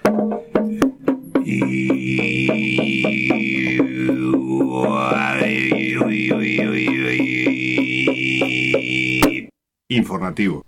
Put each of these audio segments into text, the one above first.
Informativo.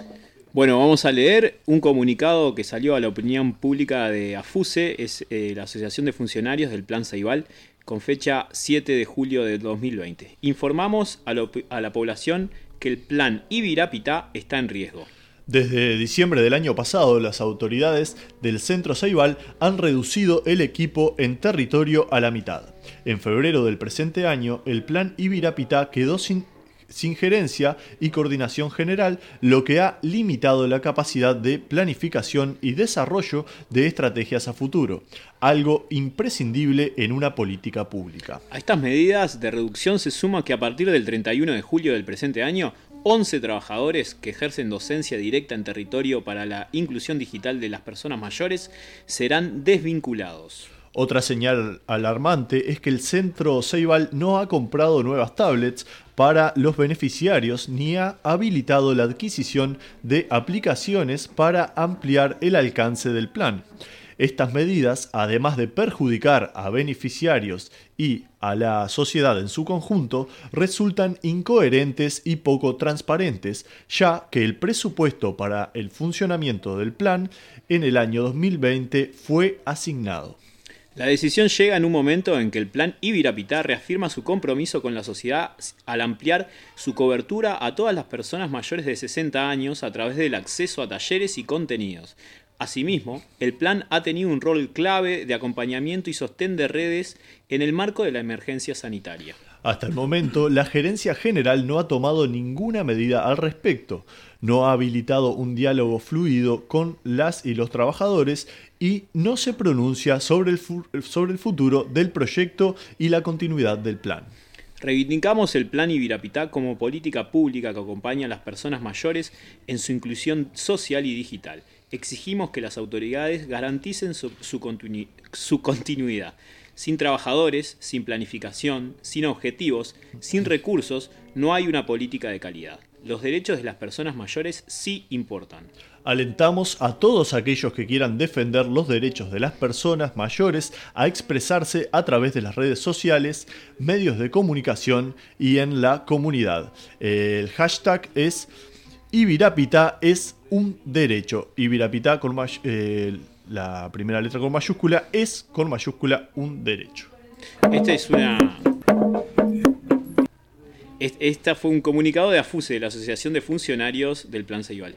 Bueno, vamos a leer un comunicado que salió a la opinión pública de AFUSE, es la Asociación de Funcionarios del Plan Ceibal, con fecha 7 de julio de 2020. Informamos a la población que el plan Ibirapitá está en riesgo. Desde diciembre del año pasado, las autoridades del Centro Ceibal han reducido el equipo en territorio a la mitad. En febrero del presente año, el plan Ibirapitá quedó sin gerencia y coordinación general, lo que ha limitado la capacidad de planificación y desarrollo de estrategias a futuro, algo imprescindible en una política pública. A estas medidas de reducción se suma que a partir del 31 de julio del presente año, 11 trabajadores que ejercen docencia directa en territorio para la inclusión digital de las personas mayores serán desvinculados. Otra señal alarmante es que el Centro Ceibal no ha comprado nuevas tablets para los beneficiarios ni ha habilitado la adquisición de aplicaciones para ampliar el alcance del plan. Estas medidas, además de perjudicar a beneficiarios y a la sociedad en su conjunto, resultan incoherentes y poco transparentes, ya que el presupuesto para el funcionamiento del plan en el año 2020 fue asignado. La decisión llega en un momento en que el plan Ibirapitá reafirma su compromiso con la sociedad al ampliar su cobertura a todas las personas mayores de 60 años a través del acceso a talleres y contenidos. Asimismo, el plan ha tenido un rol clave de acompañamiento y sostén de redes en el marco de la emergencia sanitaria. Hasta el momento, la Gerencia General no ha tomado ninguna medida al respecto, no ha habilitado un diálogo fluido con las y los trabajadores y no se pronuncia sobre el futuro del proyecto y la continuidad del plan. Reivindicamos el plan Ibirapitá como política pública que acompaña a las personas mayores en su inclusión social y digital. Exigimos que las autoridades garanticen su continuidad. Sin trabajadores, sin planificación, sin objetivos, sin recursos, no hay una política de calidad. Los derechos de las personas mayores sí importan. Alentamos a todos aquellos que quieran defender los derechos de las personas mayores a expresarse a través de las redes sociales, medios de comunicación y en la comunidad. El hashtag es Ibirapitá es un derecho. Ibirapitá con la primera letra con mayúscula es con mayúscula un derecho. Esta fue un comunicado de AFUSE, de la Asociación de Funcionarios del Plan Ceibal.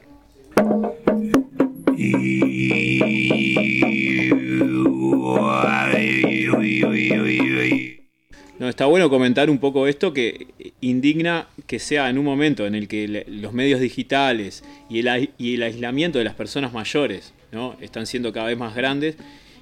No, está bueno comentar un poco esto, que indigna que sea en un momento en el que los medios digitales y el aislamiento de las personas mayores, ¿no?, están siendo cada vez más grandes,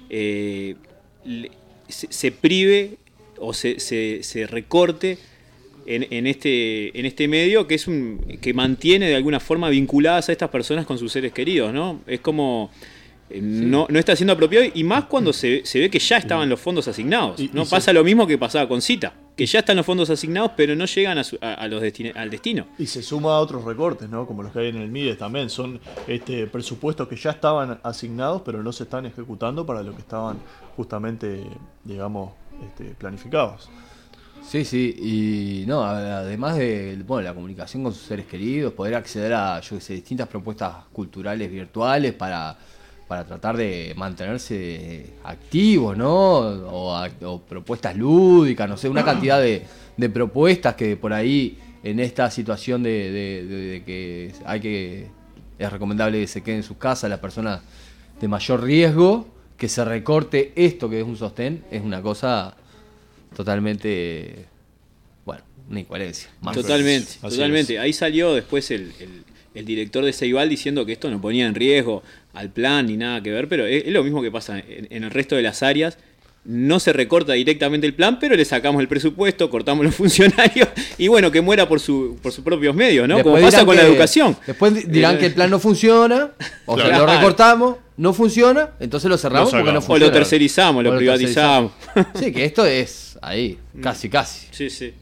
se prive o se recorte en este medio que mantiene de alguna forma vinculadas a estas personas con sus seres queridos, ¿no? Es como no está siendo apropiado, y más cuando se ve que ya estaban los fondos asignados. ¿No? Pasa lo mismo que pasaba con Cita, que ya están los fondos asignados pero no llegan al destino. Y se suma a otros recortes, ¿no?, como los que hay en el MIDES también. Son presupuestos que ya estaban asignados pero no se están ejecutando para lo que estaban justamente, digamos, planificados. Sí, y no, además de la comunicación con sus seres queridos, poder acceder a distintas propuestas culturales virtuales para tratar de mantenerse activos, ¿no? O propuestas lúdicas, no sé, una cantidad de propuestas que por ahí en esta situación de que es recomendable que se queden en sus casas las personas de mayor riesgo, que se recorte esto que es un sostén, es una cosa totalmente, una incoherencia. Totalmente. Ahí salió después el director de Ceibal diciendo que esto no ponía en riesgo al plan ni nada que ver, pero es lo mismo que pasa en el resto de las áreas. No se recorta directamente el plan, pero le sacamos el presupuesto, cortamos los funcionarios y bueno, que muera por sus propios medios, ¿no? Después como pasa con la educación. Después dirán que el plan no funciona, o sea, lo recortamos, no funciona, entonces lo cerramos porque no funciona. O lo tercerizamos, lo privatizamos. Sí, que esto es ahí, casi. Sí.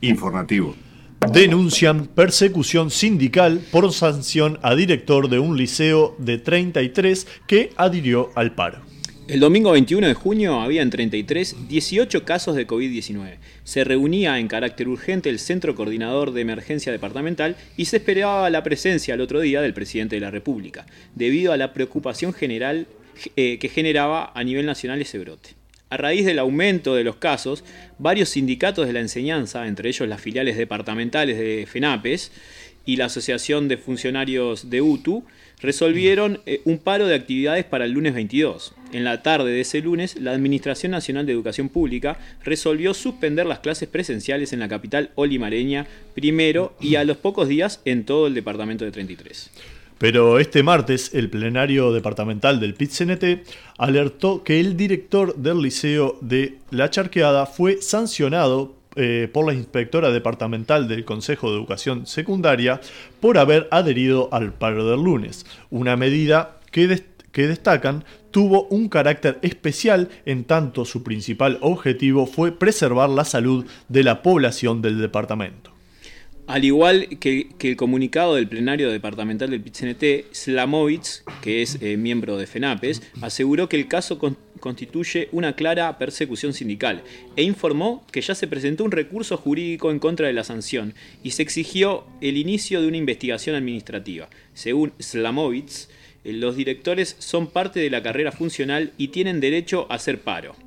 Informativo. Denuncian persecución sindical por sanción a director de un liceo de 33 que adhirió al paro. El domingo 21 de junio había en 33 18 casos de COVID-19. Se reunía en carácter urgente el Centro Coordinador de Emergencia Departamental y se esperaba la presencia al otro día del presidente de la República, debido a la preocupación general que generaba a nivel nacional ese brote. A raíz del aumento de los casos, varios sindicatos de la enseñanza, entre ellos las filiales departamentales de FENAPES y la Asociación de Funcionarios de UTU, resolvieron un paro de actividades para el lunes 22. En la tarde de ese lunes, la Administración Nacional de Educación Pública resolvió suspender las clases presenciales en la capital olimareña primero y a los pocos días en todo el departamento de 33. Pero este martes, el plenario departamental del PIT-CNT alertó que el director del liceo de La Charqueada fue sancionado por la inspectora departamental del Consejo de Educación Secundaria por haber adherido al paro del lunes, una medida que destacan tuvo un carácter especial en tanto su principal objetivo fue preservar la salud de la población del departamento. Al igual que el comunicado del plenario departamental del PIT-CNT, Slamovitz, que es miembro de FENAPES, aseguró que el caso constituye una clara persecución sindical e informó que ya se presentó un recurso jurídico en contra de la sanción y se exigió el inicio de una investigación administrativa. Según Slamovitz, los directores son parte de la carrera funcional y tienen derecho a hacer paro.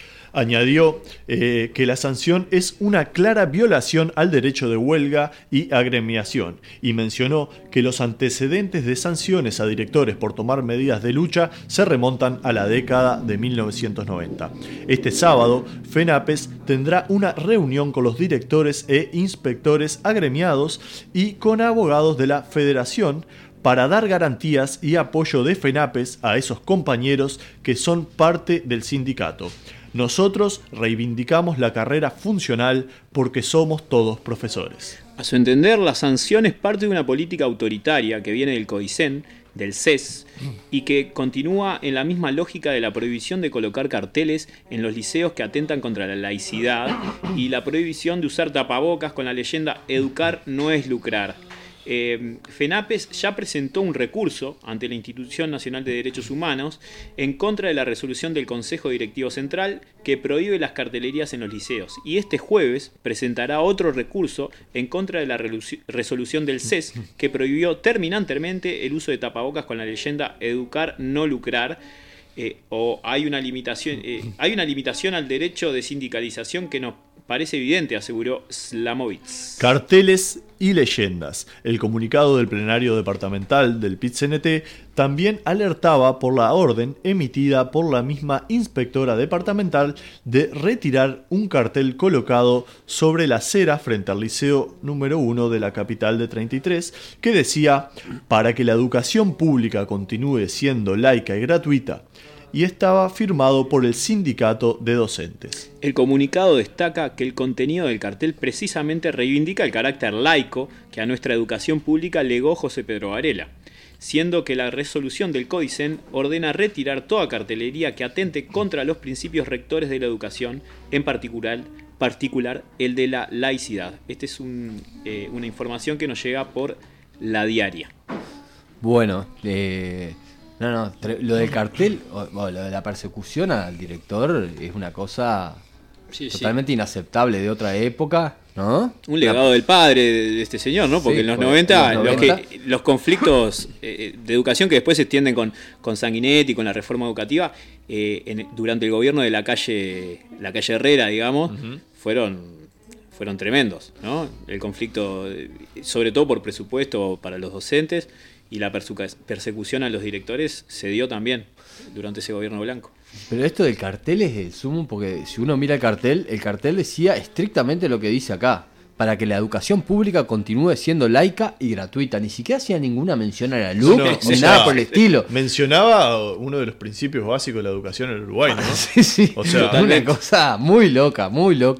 Añadió que la sanción es una clara violación al derecho de huelga y agremiación y mencionó que los antecedentes de sanciones a directores por tomar medidas de lucha se remontan a la década de 1990. Este sábado, FENAPES tendrá una reunión con los directores e inspectores agremiados y con abogados de la Federación para dar garantías y apoyo de FENAPES a esos compañeros que son parte del sindicato. Nosotros reivindicamos la carrera funcional porque somos todos profesores. A su entender, la sanción es parte de una política autoritaria que viene del CODICEN, del CES, y que continúa en la misma lógica de la prohibición de colocar carteles en los liceos que atentan contra la laicidad y la prohibición de usar tapabocas con la leyenda "Educar no es lucrar". FENAPES ya presentó un recurso ante la Institución Nacional de Derechos Humanos en contra de la resolución del Consejo Directivo Central que prohíbe las cartelerías en los liceos y este jueves presentará otro recurso en contra de la resolución del CES que prohibió terminantemente el uso de tapabocas con la leyenda "Educar no lucrar". Hay una limitación al derecho de sindicalización que nos parece evidente, aseguró Slamovitz. Carteles y leyendas. El comunicado del plenario departamental del PIT-CNT también alertaba por la orden emitida por la misma inspectora departamental de retirar un cartel colocado sobre la acera frente al liceo número 1 de la capital de 33 que decía: "Para que la educación pública continúe siendo laica y gratuita", y estaba firmado por el sindicato de docentes. El comunicado destaca que el contenido del cartel precisamente reivindica el carácter laico que a nuestra educación pública legó José Pedro Varela, siendo que la resolución del CODICEN ordena retirar toda cartelería que atente contra los principios rectores de la educación, en particular el de la laicidad. Esta es una información que nos llega por La Diaria. Bueno, lo del cartel, lo de la persecución al director es una cosa totalmente inaceptable de otra época, ¿no? Un legado del padre de este señor, ¿no? Porque en los 90, los conflictos de educación que después se extienden con Sanguinetti, con la reforma educativa, durante el gobierno de la calle Herrera, digamos, fueron tremendos, ¿no? El conflicto, sobre todo por presupuesto para los docentes, y la persecución a los directores se dio también durante ese gobierno blanco. Pero esto del cartel es el sumo, porque si uno mira el cartel decía estrictamente lo que dice acá: para que la educación pública continúe siendo laica y gratuita. Ni siquiera hacía ninguna mención a la LUC, ni nada por el estilo. Mencionaba uno de los principios básicos de la educación en el Uruguay, ¿no? Sí. O sea, una cosa muy loca,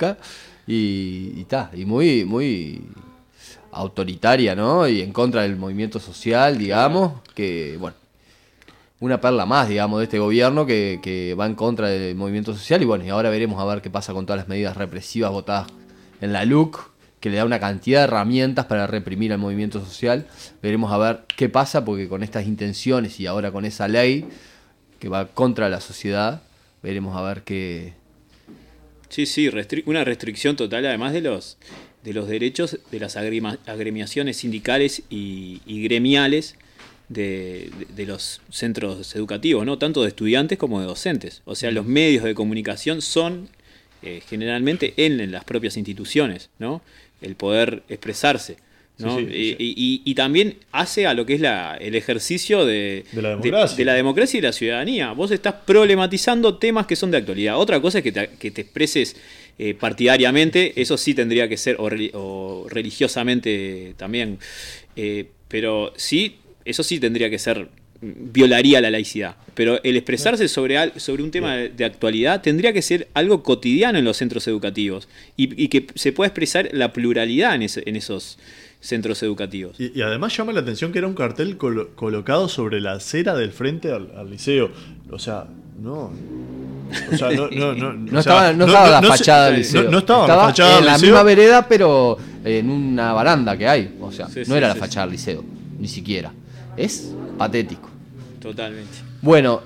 y muy, muy autoritaria, ¿no? Y en contra del movimiento social, digamos, que, bueno, una perla más, digamos, de este gobierno que va en contra del movimiento social. Y bueno, y ahora veremos a ver qué pasa con todas las medidas represivas votadas en la LUC que le da una cantidad de herramientas para reprimir al movimiento social. Veremos a ver qué pasa, porque con estas intenciones y ahora con esa ley que va contra la sociedad, veremos a ver qué... Sí, una restricción total, además de los derechos de las agremiaciones sindicales y gremiales de los centros educativos, ¿no? Tanto de estudiantes como de docentes. O sea, los medios de comunicación son generalmente en las propias instituciones, ¿no? El poder expresarse, ¿no? Sí. Y también hace a lo que es el ejercicio de la democracia y la ciudadanía. Vos estás problematizando temas que son de actualidad. Otra cosa es que te expreses partidariamente, eso sí tendría que ser, o religiosamente también, pero sí, eso sí tendría que ser, violaría la laicidad. Pero el expresarse sobre un tema de actualidad tendría que ser algo cotidiano en los centros educativos y que se pueda expresar la pluralidad en esos centros educativos. Y además llama la atención que era un cartel colocado sobre la acera del frente al liceo. O sea, no. O sea, no estaba la fachada del liceo. No estaba la fachada en del la liceo. misma vereda, pero en una baranda que hay. O sea, Sí, no era la sí. fachada del liceo, ni siquiera. Es patético. Totalmente. Bueno,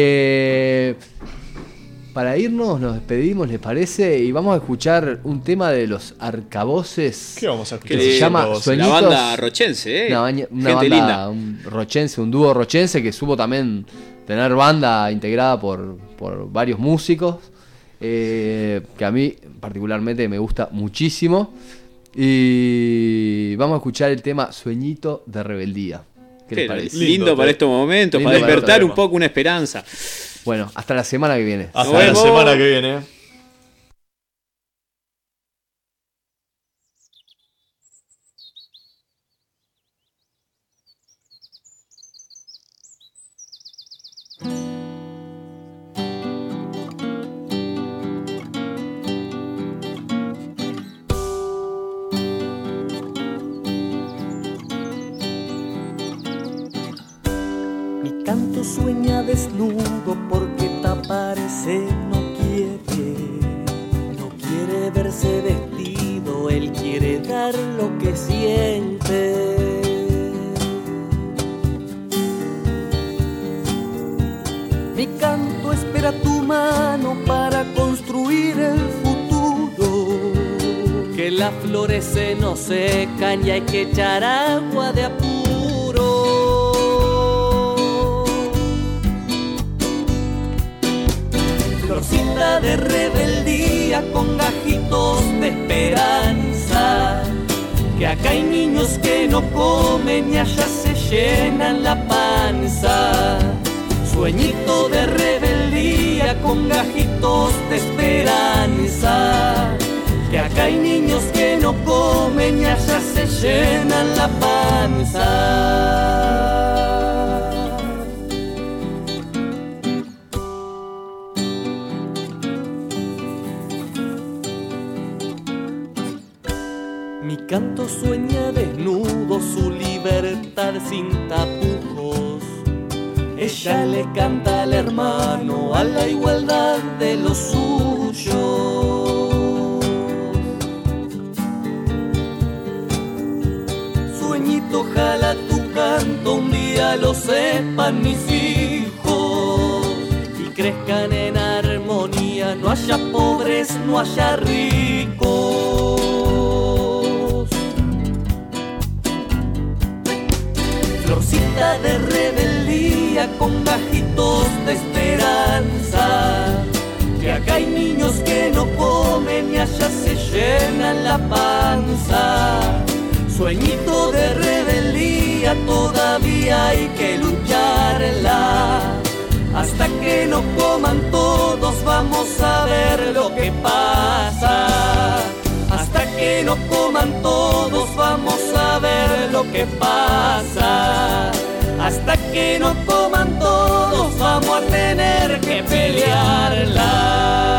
para irnos nos despedimos, ¿les parece? Y vamos a escuchar un tema de los Arcavoces. ¿Qué vamos a escuchar? Que se llama Arcavoces? Sueñitos. La banda rochense, Una gente banda, linda. un dúo rochense que supo también tener banda integrada por varios músicos, que a mí particularmente me gusta muchísimo. Y vamos a escuchar el tema Sueñito de Rebeldía. ¿Qué les parece? Lindo para estos momentos, Lindo para para despertar estos un poco una esperanza. Bueno, hasta la semana que viene. Hasta Nos la vemos. semana que viene. Mi canto sueña desnudo porque taparse no quiere verse vestido, él quiere dar lo que siente. Mi canto espera tu mano para construir el futuro, que las flores se nos secan y hay que echar agua de apuro. Florcita de rebeldía con gajitos de esperanza, que acá hay niños que no comen y allá se llenan la panza. Sueñito de rebeldía con gajitos de esperanza, que acá hay niños que no comen y allá se llenan la panza. Mi canto sueña desnudo su libertad sin tapujos. Ella le canta al hermano a la igualdad de los suyos. Sueñito, ojalá tu canto un día lo sepan mis hijos y crezcan en armonía, no haya pobres, no haya ricos. Florcita de rebeldía con gajitos de esperanza, que acá hay niños que no comen y allá se llenan la panza. Sueñito de rebeldía, todavía hay que lucharla. Hasta que no coman todos vamos a ver lo que pasa. Hasta que no coman todos vamos a ver lo que pasa. Hasta que no coman todos vamos a tener que pelearla.